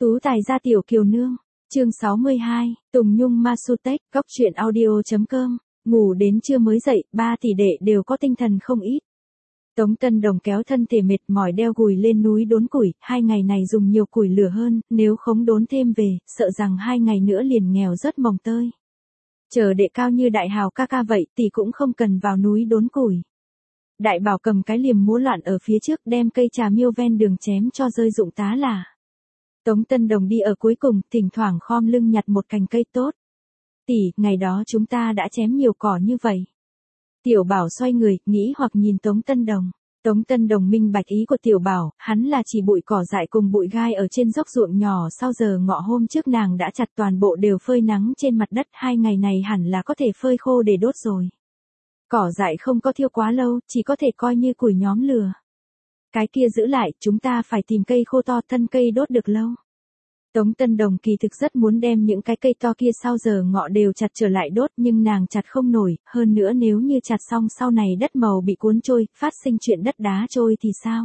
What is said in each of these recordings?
Tú tài gia tiểu kiều nương, chương 62, Tùng Nhung Masutech, góc truyện audio.com, ngủ đến trưa mới dậy, ba tỷ đệ đều có tinh thần không ít. Tống Tân Đồng kéo thân thể mệt mỏi đeo gùi lên núi đốn củi, 2 ngày này dùng nhiều củi lửa hơn, nếu không đốn thêm về, sợ rằng 2 ngày nữa liền nghèo rất mồng tơi. Chờ đệ cao như đại hào ca ca vậy thì cũng không cần vào núi đốn củi. Đại bảo cầm cái liềm múa loạn ở phía trước đem cây trà miêu ven đường chém cho rơi rụng tá là. Tống Tân Đồng đi ở cuối cùng, thỉnh thoảng khom lưng nhặt một cành cây tốt. Tỷ, ngày đó chúng ta đã chém nhiều cỏ như vậy. Tiểu Bảo xoay người, nghĩ hoặc nhìn Tống Tân Đồng. Tống Tân Đồng minh bạch ý của Tiểu Bảo, hắn là chỉ bụi cỏ dại cùng bụi gai ở trên dốc ruộng nhỏ sau giờ ngọ hôm trước nàng đã chặt toàn bộ đều phơi nắng trên mặt đất, 2 ngày này hẳn là có thể phơi khô để đốt rồi. Cỏ dại không có thiêu quá lâu, chỉ có thể coi như củi nhóm lửa. Cái kia giữ lại, chúng ta phải tìm cây khô to thân cây đốt được lâu. Tống Tân Đồng kỳ thực rất muốn đem những cái cây to kia sau giờ ngọ đều chặt trở lại đốt nhưng nàng chặt không nổi, hơn nữa nếu như chặt xong sau này đất màu bị cuốn trôi, phát sinh chuyện đất đá trôi thì sao?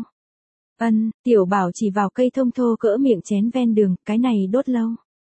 Tiểu Bảo chỉ vào cây thông thô cỡ miệng chén ven đường, cái này đốt lâu.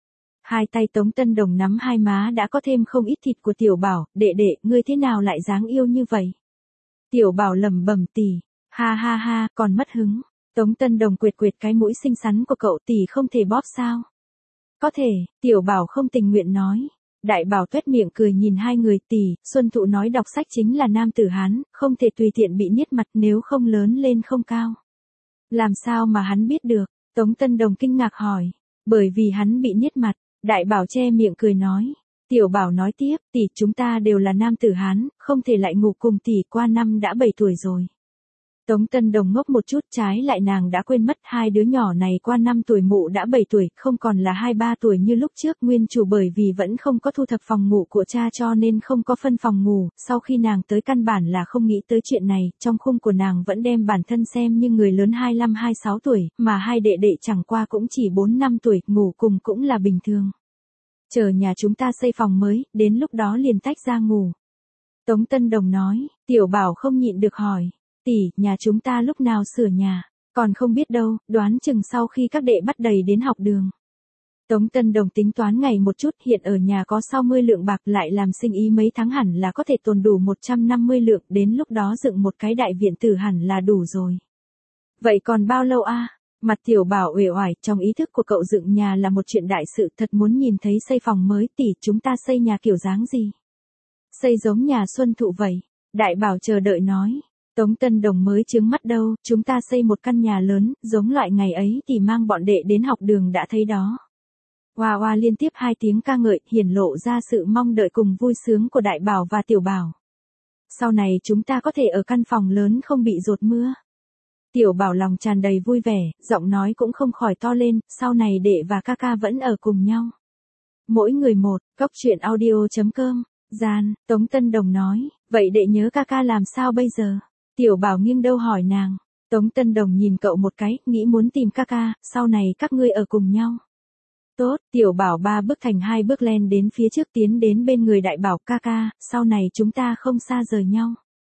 Hai tay Tống Tân Đồng nắm hai má đã có thêm không ít thịt của Tiểu Bảo, đệ đệ, ngươi thế nào lại dáng yêu như vậy? Tiểu Bảo lẩm bẩm tỷ, ha ha ha, còn mất hứng. Tống Tân Đồng quệt quệt cái mũi xinh xắn của cậu, tỷ không thể bóp sao? Có thể, Tiểu Bảo không tình nguyện nói. Đại Bảo tuét miệng cười nhìn hai người, tỷ, Xuân Thụ nói đọc sách chính là nam tử Hán, không thể tùy tiện bị niết mặt nếu không lớn lên không cao. Làm sao mà hắn biết được? Tống Tân Đồng kinh ngạc hỏi. Bởi vì hắn bị niết mặt, Đại Bảo che miệng cười nói. Tiểu Bảo nói tiếp, tỷ, chúng ta đều là nam tử Hán, không thể lại ngủ cùng tỷ, qua năm đã 7 tuổi rồi. Tống Tân Đồng ngốc một chút, trái lại nàng đã quên mất hai đứa nhỏ này qua 5 tuổi mụ đã 7 tuổi, không còn là 2-3 tuổi như lúc trước, nguyên chủ bởi vì vẫn không có thu thập phòng ngủ của cha cho nên không có phân phòng ngủ, sau khi nàng tới căn bản là không nghĩ tới chuyện này, trong khung của nàng vẫn đem bản thân xem như người lớn 25-26 tuổi, mà hai đệ đệ chẳng qua cũng chỉ 4-5 tuổi, ngủ cùng cũng là bình thường. Chờ nhà chúng ta xây phòng mới, đến lúc đó liền tách ra ngủ. Tống Tân Đồng nói, Tiểu Bảo không nhịn được hỏi. Tỷ, nhà chúng ta lúc nào sửa nhà, còn không biết đâu, đoán chừng sau khi các đệ bắt đầy đến học đường. Tống Tân Đồng tính toán ngày một chút, hiện ở nhà có 60 lượng bạc, lại làm sinh ý mấy tháng hẳn là có thể tồn đủ 150 lượng, đến lúc đó dựng một cái đại viện tử hẳn là đủ rồi. Vậy còn bao lâu a? Mặt Tiểu Bảo uể oải, trong ý thức của cậu dựng nhà là một chuyện đại sự, thật muốn nhìn thấy xây phòng mới. Tỷ, chúng ta xây nhà kiểu dáng gì? Xây giống nhà Xuân Thụ vậy. Đại Bảo chờ đợi nói. Tống Tân Đồng mới chướng mắt đâu, chúng ta xây một căn nhà lớn, giống loại ngày ấy thì mang bọn đệ đến học đường đã thấy đó. Oa oa liên tiếp 2 tiếng ca ngợi, hiển lộ ra sự mong đợi cùng vui sướng của Đại Bảo và Tiểu Bảo. Sau này chúng ta có thể ở căn phòng lớn không bị dột mưa. Tiểu Bảo lòng tràn đầy vui vẻ, giọng nói cũng không khỏi to lên, sau này đệ và ca ca vẫn ở cùng nhau. Mỗi người một, góc truyện audio.com, gian, Tống Tân Đồng nói, vậy đệ nhớ ca ca làm sao bây giờ? Tiểu Bảo nghiêng đầu hỏi nàng. Tống Tân Đồng nhìn cậu một cái, nghĩ muốn tìm ca ca, sau này các ngươi ở cùng nhau. Tốt, Tiểu Bảo 3 bước thành 2 bước len đến phía trước tiến đến bên người Đại Bảo, ca ca, sau này chúng ta không xa rời nhau.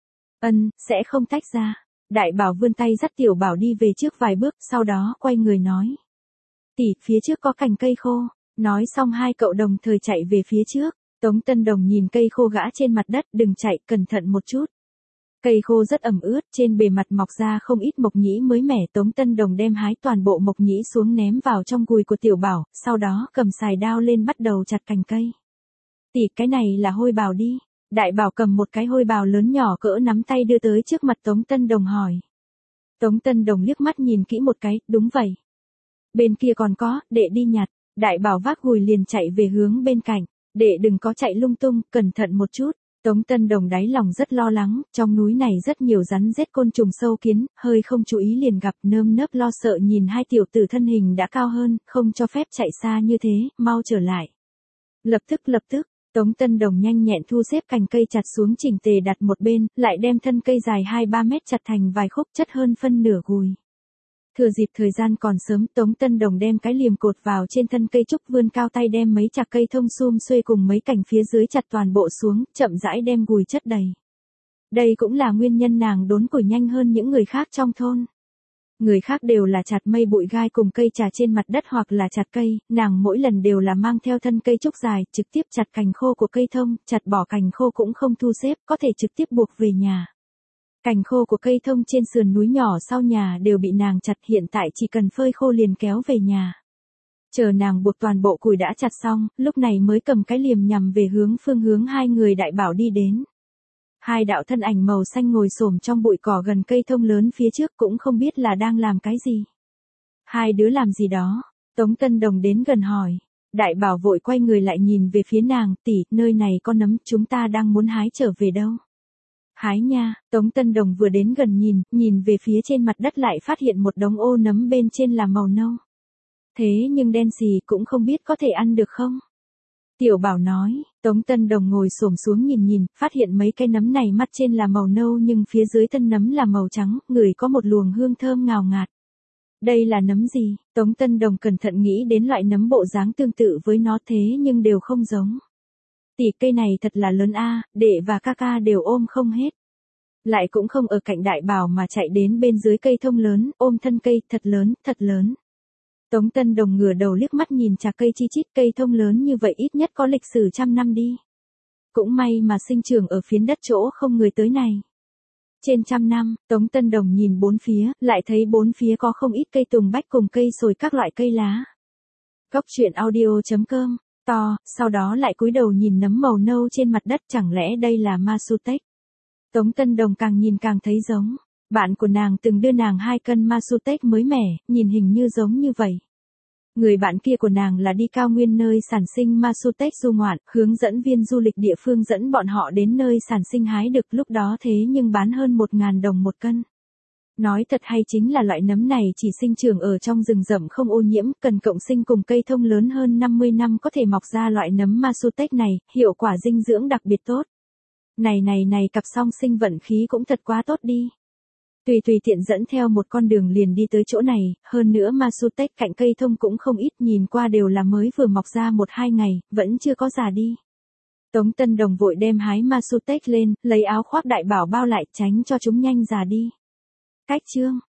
Sẽ không tách ra. Đại Bảo vươn tay dắt Tiểu Bảo đi về trước vài bước, sau đó quay người nói. Tỷ, phía trước có cành cây khô. Nói xong hai cậu đồng thời chạy về phía trước. Tống Tân Đồng nhìn cây khô gã trên mặt đất, đừng chạy, cẩn thận một chút. Cây khô rất ẩm ướt, trên bề mặt mọc ra không ít mộc nhĩ mới mẻ. Tống Tân Đồng đem hái toàn bộ mộc nhĩ xuống ném vào trong gùi của Tiểu Bảo, sau đó cầm xài đao lên bắt đầu chặt cành cây. Tỷ, cái này là hôi bào đi. Đại Bảo cầm một cái hôi bào lớn nhỏ cỡ nắm tay đưa tới trước mặt Tống Tân Đồng hỏi. Tống Tân Đồng liếc mắt nhìn kỹ một cái, đúng vậy. Bên kia còn có, đệ đi nhặt. Đại Bảo vác gùi liền chạy về hướng bên cạnh. Đệ đừng có chạy lung tung, cẩn thận một chút. Tống Tân Đồng đáy lòng rất lo lắng, trong núi này rất nhiều rắn rết côn trùng sâu kiến, hơi không chú ý liền gặp, nơm nớp lo sợ nhìn hai tiểu tử thân hình đã cao hơn, không cho phép chạy xa như thế, mau trở lại. Lập tức, Tống Tân Đồng nhanh nhẹn thu xếp cành cây chặt xuống chỉnh tề đặt một bên, lại đem thân cây dài 2-3 mét chặt thành vài khúc chất hơn phân nửa gùi. Thừa dịp thời gian còn sớm, Tống Tân Đồng đem cái liềm cột vào trên thân cây trúc, vươn cao tay đem mấy chạc cây thông sum xuê cùng mấy cành phía dưới chặt toàn bộ xuống, chậm rãi đem gùi chất đầy. Đây cũng là nguyên nhân nàng đốn củi nhanh hơn những người khác trong thôn. Người khác đều là chặt mây bụi gai cùng cây trà trên mặt đất hoặc là chặt cây, nàng mỗi lần đều là mang theo thân cây trúc dài, trực tiếp chặt cành khô của cây thông, chặt bỏ cành khô cũng không thu xếp, có thể trực tiếp buộc về nhà. Cành khô của cây thông trên sườn núi nhỏ sau nhà đều bị nàng chặt, hiện tại chỉ cần phơi khô liền kéo về nhà. Chờ nàng buộc toàn bộ củi đã chặt xong, lúc này mới cầm cái liềm nhằm về phương hướng hai người đại bảo đi đến. Hai đạo thân ảnh màu xanh ngồi xổm trong bụi cỏ gần cây thông lớn phía trước cũng không biết là đang làm cái gì. Hai đứa làm gì đó? Tống Tân Đồng đến gần hỏi. Đại bảo vội quay người lại nhìn về phía nàng, tỷ, nơi này có nấm, chúng ta đang muốn hái trở về đâu. Hái nha, Tống Tân Đồng vừa đến gần nhìn về phía trên mặt đất lại phát hiện một đống ô nấm bên trên là màu nâu. Thế nhưng đen xì cũng không biết có thể ăn được không? Tiểu Bảo nói, Tống Tân Đồng ngồi xổm xuống nhìn, phát hiện mấy cái nấm này mắt trên là màu nâu nhưng phía dưới thân nấm là màu trắng, ngửi có một luồng hương thơm ngào ngạt. Đây là nấm gì? Tống Tân Đồng cẩn thận nghĩ đến loại nấm bộ dáng tương tự với nó thế nhưng đều không giống. Tỷ, cây này thật là lớn a, đệ và ca ca đều ôm không hết. Lại cũng không ở cạnh Đại Bảo mà chạy đến bên dưới cây thông lớn, ôm thân cây, thật lớn, thật lớn. Tống Tân Đồng ngửa đầu liếc mắt nhìn chạc cây chi chít, cây thông lớn như vậy ít nhất có lịch sử trăm năm đi. Cũng may mà sinh trưởng ở phiến đất chỗ không người tới này. Trên trăm năm, Tống Tân Đồng nhìn bốn phía, lại thấy bốn phía có không ít cây tùng bách cùng cây sồi các loại cây lá. Cốc truyện audio.com, to, sau đó lại cúi đầu nhìn nấm màu nâu trên mặt đất, chẳng lẽ đây là Masutech. Tống Tân Đồng càng nhìn càng thấy giống. Bạn của nàng từng đưa nàng 2 cân Masutech mới mẻ, nhìn hình như giống như vậy. Người bạn kia của nàng là đi cao nguyên nơi sản sinh Masutech du ngoạn, hướng dẫn viên du lịch địa phương dẫn bọn họ đến nơi sản sinh hái được, lúc đó thế nhưng bán hơn 1.000 đồng một cân. Nói thật hay chính là loại nấm này chỉ sinh trưởng ở trong rừng rậm không ô nhiễm, cần cộng sinh cùng cây thông lớn hơn 50 năm có thể mọc ra loại nấm Masutech này, hiệu quả dinh dưỡng đặc biệt tốt. Này, cặp song sinh vận khí cũng thật quá tốt đi. Tùy tiện dẫn theo một con đường liền đi tới chỗ này, hơn nữa Masutech cạnh cây thông cũng không ít, nhìn qua đều là mới vừa mọc ra 1-2 ngày, vẫn chưa có già đi. Tống Tân Đồng vội đem hái Masutech lên, lấy áo khoác Đại Bảo bao lại, tránh cho chúng nhanh già đi. Cách chương